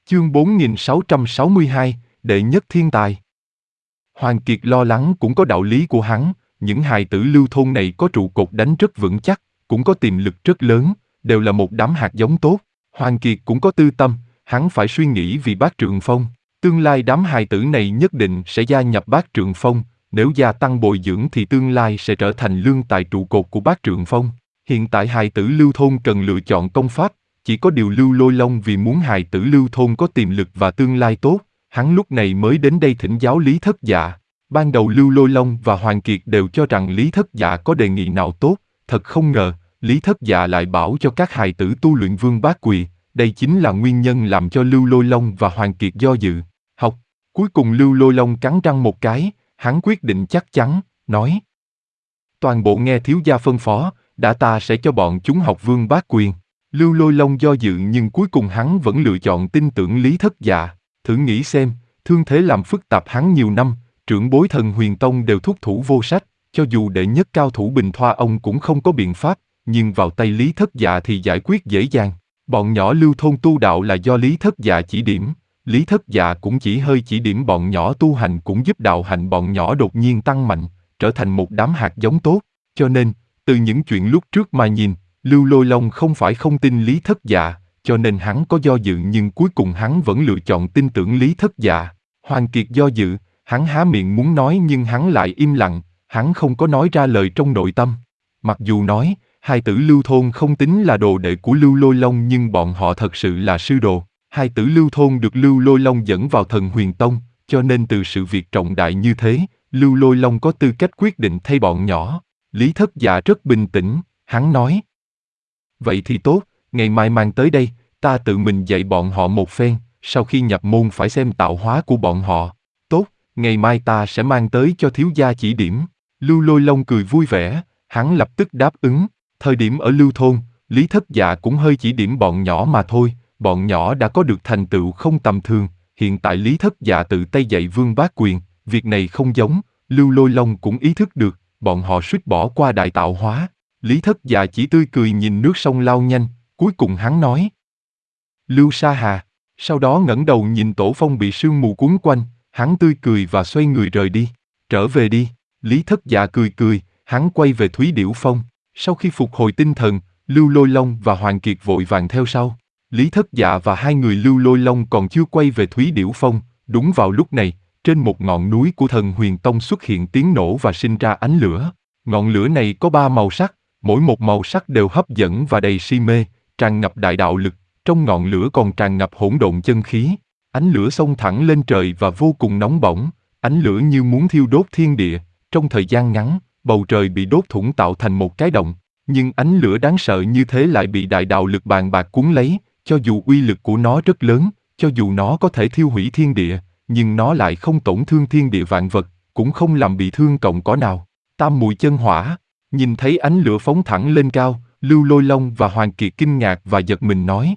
Chương 4662, đệ nhất thiên tài. Hoàng Kiệt lo lắng cũng có đạo lý của hắn, những hài tử Lưu thôn này có trụ cột đánh rất vững chắc, cũng có tiềm lực rất lớn, đều là một đám hạt giống tốt. Hoàng Kiệt cũng có tư tâm, hắn phải suy nghĩ vì Bác Trượng Phong. Tương lai đám hài tử này nhất định sẽ gia nhập Bác Trượng Phong, nếu gia tăng bồi dưỡng thì tương lai sẽ trở thành lương tài trụ cột của Bác Trượng Phong. Hiện tại hài tử Lưu thôn cần lựa chọn công pháp, chỉ có điều Lưu Lôi Long vì muốn hài tử Lưu thôn có tiềm lực và tương lai tốt, hắn lúc này mới đến đây thỉnh giáo Lý Thất Dạ. Ban đầu Lưu Lôi Long và Hoàng Kiệt đều cho rằng Lý Thất Dạ có đề nghị nào tốt, thật không ngờ, Lý Thất Dạ lại bảo cho các hài tử tu luyện Vương Bát Quỳ, đây chính là nguyên nhân làm cho Lưu Lôi Long và Hoàng Kiệt do dự. Học, cuối cùng Lưu Lôi Long cắn răng một cái, hắn quyết định chắc chắn, nói: toàn bộ nghe thiếu gia phân phó, đã ta sẽ cho bọn chúng học Vương Bát Quyền. Lưu Lôi Long do dự nhưng cuối cùng hắn vẫn lựa chọn tin tưởng Lý Thất Dạ. Thử nghĩ xem, thương thế làm phức tạp hắn nhiều năm, trưởng bối Thần Huyền Tông đều thúc thủ vô sách, cho dù đệ nhất cao thủ Bình Thoa ông cũng không có biện pháp, nhưng vào tay Lý Thất Dạ thì giải quyết dễ dàng. Bọn nhỏ Lưu thôn tu đạo là do Lý Thất Dạ chỉ điểm, Lý Thất Dạ cũng chỉ hơi chỉ điểm bọn nhỏ tu hành cũng giúp đạo hạnh bọn nhỏ đột nhiên tăng mạnh, trở thành một đám hạt giống tốt, cho nên, từ những chuyện lúc trước mà nhìn, Lưu Lôi Long không phải không tin Lý Thất Dạ, cho nên hắn có do dự nhưng cuối cùng hắn vẫn lựa chọn tin tưởng Lý Thất Dạ. Hoàng Kiệt do dự, hắn há miệng muốn nói nhưng hắn lại im lặng, hắn không có nói ra lời trong nội tâm. Mặc dù nói, hai tử Lưu thôn không tính là đồ đệ của Lưu Lôi Long nhưng bọn họ thật sự là sư đồ. Hai tử Lưu thôn được Lưu Lôi Long dẫn vào Thần Huyền Tông, cho nên từ sự việc trọng đại như thế, Lưu Lôi Long có tư cách quyết định thay bọn nhỏ. Lý Thất Dạ rất bình tĩnh, hắn nói: vậy thì tốt, ngày mai mang tới đây, ta tự mình dạy bọn họ một phen, sau khi nhập môn phải xem tạo hóa của bọn họ. Tốt, ngày mai ta sẽ mang tới cho thiếu gia chỉ điểm. Lưu Lôi Long cười vui vẻ, hắn lập tức đáp ứng. Thời điểm ở Lưu thôn, Lý Thất Dạ cũng hơi chỉ điểm bọn nhỏ mà thôi, bọn nhỏ đã có được thành tựu không tầm thường. Hiện tại Lý Thất Dạ tự tay dạy Vương Bát Quyền, việc này không giống, Lưu Lôi Long cũng ý thức được, bọn họ suýt bỏ qua đại tạo hóa. Lý Thất Dạ chỉ tươi cười nhìn nước sông lao nhanh, cuối cùng hắn nói: Lưu Sa Hà. Sau đó ngẩng đầu nhìn Tổ Phong bị sương mù cuốn quanh, hắn tươi cười và xoay người rời đi. Trở về đi. Lý Thất Dạ cười cười, hắn quay về Thúy Điểu Phong. Sau khi phục hồi tinh thần, Lưu Lôi Long và Hoàng Kiệt vội vàng theo sau. Lý Thất Dạ và hai người Lưu Lôi Long còn chưa quay về Thúy Điểu Phong. Đúng vào lúc này, trên một ngọn núi của Thần Huyền Tông xuất hiện tiếng nổ và sinh ra ánh lửa. Ngọn lửa này có 3 màu sắc, mỗi một màu sắc đều hấp dẫn và đầy si mê, tràn ngập đại đạo lực, trong ngọn lửa còn tràn ngập hỗn độn chân khí. Ánh lửa xông thẳng lên trời và vô cùng nóng bỏng, ánh lửa như muốn thiêu đốt thiên địa, trong thời gian ngắn, bầu trời bị đốt thủng tạo thành một cái động, nhưng ánh lửa đáng sợ như thế lại bị đại đạo lực bàn bạc cuốn lấy, cho dù uy lực của nó rất lớn, cho dù nó có thể thiêu hủy thiên địa, nhưng nó lại không tổn thương thiên địa vạn vật, cũng không làm bị thương cọng cỏ nào. Tam mùi chân hỏa. Nhìn thấy ánh lửa phóng thẳng lên cao, Lưu Lôi Long và Hoàng Kiệt kinh ngạc và giật mình nói: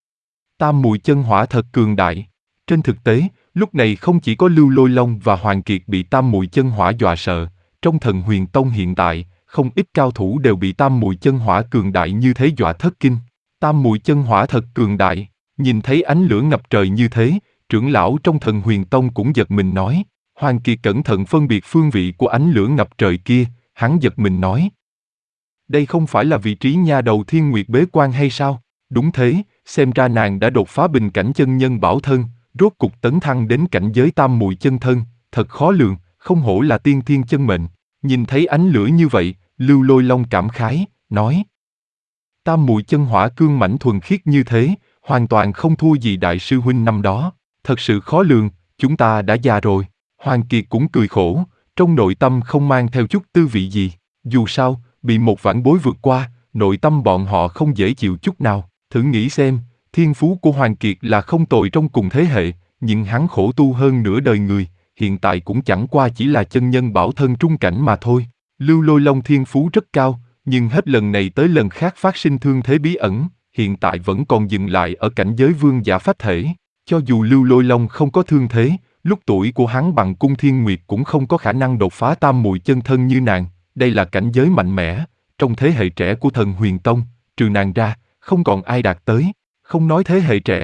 Tam mùi chân hỏa thật cường đại. Trên thực tế, lúc này không chỉ có Lưu Lôi Long và Hoàng Kiệt bị tam mùi chân hỏa dọa sợ, trong Thần Huyền Tông hiện tại, không ít cao thủ đều bị tam mùi chân hỏa cường đại như thế dọa thất kinh. Tam mùi chân hỏa thật cường đại. Nhìn thấy ánh lửa ngập trời như thế, trưởng lão trong Thần Huyền Tông cũng giật mình nói. Hoàng Kiệt cẩn thận phân biệt phương vị của ánh lửa ngập trời kia, hắn giật mình nói: đây không phải là vị trí nha đầu Thiên Nguyệt bế quan hay sao? Đúng thế, xem ra nàng đã đột phá bình cảnh chân nhân bảo thân, rốt cục tấn thăng đến cảnh giới tam mùi chân thân, thật khó lường, không hổ là tiên thiên chân mệnh. Nhìn thấy ánh lửa như vậy, Lưu Lôi Long cảm khái, nói: tam mùi chân hỏa cương mãnh thuần khiết như thế, hoàn toàn không thua gì đại sư huynh năm đó, thật sự khó lường, chúng ta đã già rồi. Hoàng Kiệt cũng cười khổ, trong nội tâm không mang theo chút tư vị gì, dù sao, bị một vãn bối vượt qua, nội tâm bọn họ không dễ chịu chút nào. Thử nghĩ xem, thiên phú của Hoàng Kiệt là không tồi trong cùng thế hệ, nhưng hắn khổ tu hơn nửa đời người, hiện tại cũng chẳng qua chỉ là chân nhân bảo thân trung cảnh mà thôi. Lưu Lôi Long thiên phú rất cao, nhưng hết lần này tới lần khác phát sinh thương thế bí ẩn, hiện tại vẫn còn dừng lại ở cảnh giới vương giả phách thể. Cho dù Lưu Lôi Long không có thương thế, lúc tuổi của hắn bằng Cung Thiên Nguyệt cũng không có khả năng đột phá tam mùi chân thân như nàng. Đây là cảnh giới mạnh mẽ, trong thế hệ trẻ của Thần Huyền Tông, trừ nàng ra, không còn ai đạt tới. Không nói thế hệ trẻ,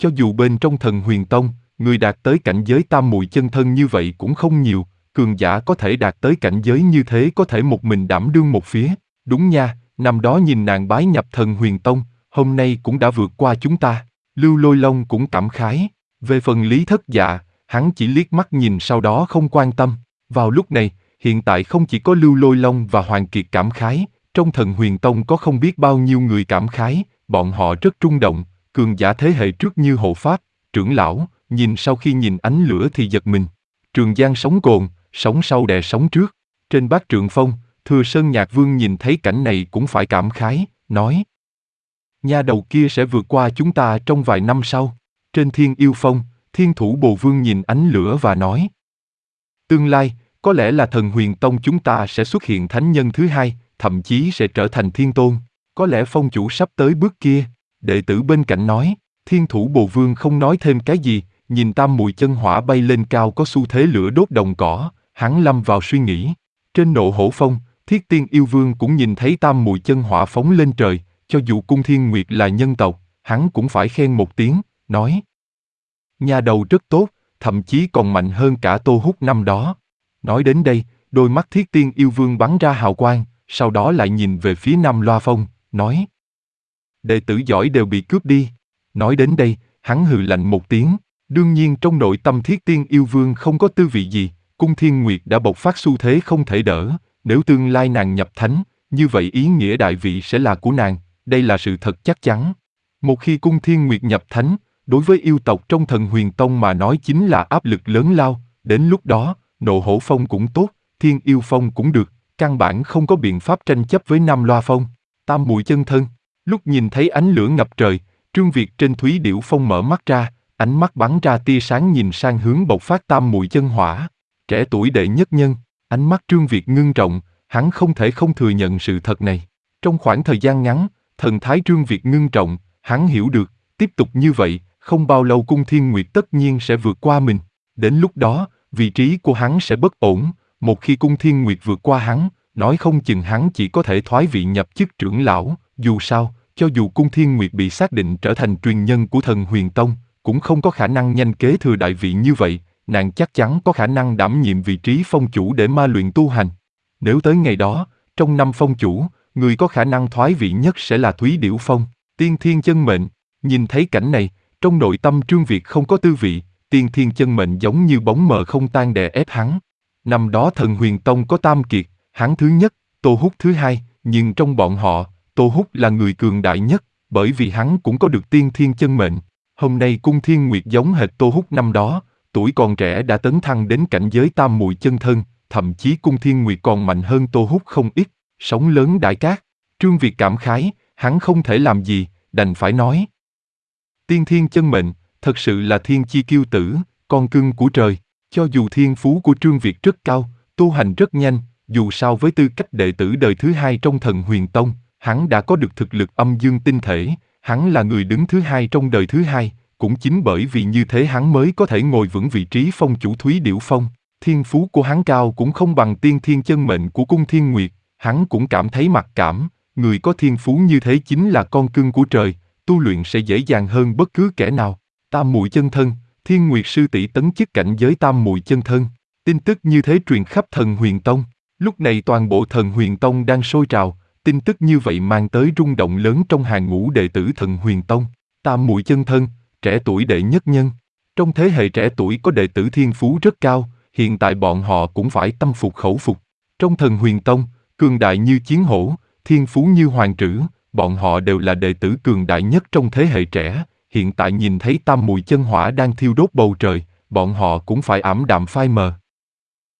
Cho dù bên trong Thần Huyền Tông, người đạt tới cảnh giới tam muội chân thân như vậy cũng không nhiều, cường giả có thể đạt tới cảnh giới như thế có thể một mình đảm đương một phía. Đúng nha, năm đó nhìn nàng bái nhập Thần Huyền Tông, hôm nay cũng đã vượt qua chúng ta. Lưu Lôi Long cũng cảm khái. Về phần Lý Thất Dạ, hắn chỉ liếc mắt nhìn sau đó không quan tâm. Vào lúc này, hiện tại không chỉ có Lưu Lôi Long và Hoàng Kiệt cảm khái, trong Thần Huyền Tông có không biết bao nhiêu người cảm khái, bọn họ rất rung động, cường giả thế hệ trước như hộ pháp, trưởng lão, nhìn sau khi nhìn ánh lửa thì giật mình. Trường Giang sóng cồn, sóng sau đè sóng trước. Trên Bát Trượng Phong, Thừa Sơn Nhạc Vương nhìn thấy cảnh này cũng phải cảm khái, nói: nha đầu kia sẽ vượt qua chúng ta trong vài năm sau. Trên Thiên Yêu Phong, Thiên Thủ Bồ Vương nhìn ánh lửa và nói: tương lai, có lẽ là Thần Huyền Tông chúng ta sẽ xuất hiện thánh nhân thứ hai, thậm chí sẽ trở thành thiên tôn. Có lẽ phong chủ sắp tới bước kia. Đệ tử bên cạnh nói. Thiên Thủ Bồ Vương không nói thêm cái gì, nhìn tam muội chân hỏa bay lên cao có xu thế lửa đốt đồng cỏ, hắn lâm vào suy nghĩ. Trên Nộ Hổ Phong, Thiết Tiên Yêu Vương cũng nhìn thấy tam muội chân hỏa phóng lên trời, cho dù Cung Thiên Nguyệt là nhân tộc, hắn cũng phải khen một tiếng, nói: nha đầu rất tốt, thậm chí còn mạnh hơn cả Tô Húc năm đó. Nói đến đây, đôi mắt Thiết Tiên Yêu Vương bắn ra hào quang, sau đó lại nhìn về phía Nam Loa Phong, nói: đệ tử giỏi đều bị cướp đi. Nói đến đây, hắn hừ lạnh một tiếng. Đương nhiên trong nội tâm Thiết Tiên Yêu Vương không có tư vị gì, Cung Thiên Nguyệt đã bộc phát xu thế không thể đỡ, nếu tương lai nàng nhập thánh, như vậy ý nghĩa đại vị sẽ là của nàng, đây là sự thật chắc chắn. Một khi Cung Thiên Nguyệt nhập thánh, đối với yêu tộc trong Thần Huyền Tông mà nói chính là áp lực lớn lao, đến lúc đó, Nộ Hổ Phong cũng tốt, Thiên Yêu Phong cũng được, căn bản không có biện pháp tranh chấp với Nam Loa Phong. Tam muội chân thân, lúc nhìn thấy ánh lửa ngập trời, Trương Việt trên Thúy Điểu Phong mở mắt ra, ánh mắt bắn ra tia sáng nhìn sang hướng bộc phát tam muội chân hỏa. Trẻ tuổi đệ nhất nhân, ánh mắt Trương Việt ngưng trọng, hắn không thể không thừa nhận sự thật này. Trong khoảng thời gian ngắn, thần thái Trương Việt ngưng trọng, hắn hiểu được, tiếp tục như vậy, không bao lâu Cung Thiên Nguyệt tất nhiên sẽ vượt qua mình. Đến lúc đó, vị trí của hắn sẽ bất ổn, một khi Cung Thiên Nguyệt vượt qua hắn, nói không chừng hắn chỉ có thể thoái vị nhập chức trưởng lão, dù sao, cho dù Cung Thiên Nguyệt bị xác định trở thành truyền nhân của Thần Huyền Tông, cũng không có khả năng nhanh kế thừa đại vị như vậy, nàng chắc chắn có khả năng đảm nhiệm vị trí phong chủ để ma luyện tu hành. Nếu tới ngày đó, trong năm phong chủ, người có khả năng thoái vị nhất sẽ là Thúy Điểu Phong, Tiên Thiên Chân Mệnh. Nhìn thấy cảnh này, trong nội tâm Trương Việt không có tư vị, Tiên Thiên Chân Mệnh giống như bóng mờ không tan đè ép hắn. Năm đó Thần Huyền Tông có tam kiệt, hắn thứ nhất, Tô Húc thứ hai, nhưng trong bọn họ, Tô Húc là người cường đại nhất, bởi vì hắn cũng có được Tiên Thiên Chân Mệnh. Hôm nay Cung Thiên Nguyệt giống hệt Tô Húc năm đó, tuổi còn trẻ đã tấn thăng đến cảnh giới tam muội chân thân, thậm chí Cung Thiên Nguyệt còn mạnh hơn Tô Húc không ít. Sóng lớn đại cát, Trương Việt cảm khái, hắn không thể làm gì, đành phải nói: Tiên Thiên Chân Mệnh, thật sự là thiên chi kiêu tử, con cưng của trời. Cho dù thiên phú của Trương Việt rất cao, tu hành rất nhanh, dù sao với tư cách đệ tử đời thứ hai trong Thần Huyền Tông, hắn đã có được thực lực âm dương tinh thể, hắn là người đứng thứ hai trong đời thứ hai, cũng chính bởi vì như thế hắn mới có thể ngồi vững vị trí phong chủ Thúy Điểu Phong. Thiên phú của hắn cao cũng không bằng Tiên Thiên Chân Mệnh của Cung Thiên Nguyệt, hắn cũng cảm thấy mặc cảm, người có thiên phú như thế chính là con cưng của trời, tu luyện sẽ dễ dàng hơn bất cứ kẻ nào. Tam muội chân thân, Thiên Nguyệt sư tỷ tấn chức cảnh giới tam muội chân thân. Tin tức như thế truyền khắp Thần Huyền Tông. Lúc này toàn bộ Thần Huyền Tông đang sôi trào, tin tức như vậy mang tới rung động lớn trong hàng ngũ đệ tử Thần Huyền Tông. Tam muội chân thân, trẻ tuổi đệ nhất nhân. Trong thế hệ trẻ tuổi có đệ tử thiên phú rất cao, hiện tại bọn họ cũng phải tâm phục khẩu phục. Trong Thần Huyền Tông, cường đại như Chiến Hổ, thiên phú như Hoàng Trử, bọn họ đều là đệ tử cường đại nhất trong thế hệ trẻ. Hiện tại nhìn thấy tam muội chân hỏa đang thiêu đốt bầu trời, bọn họ cũng phải ảm đạm phai mờ.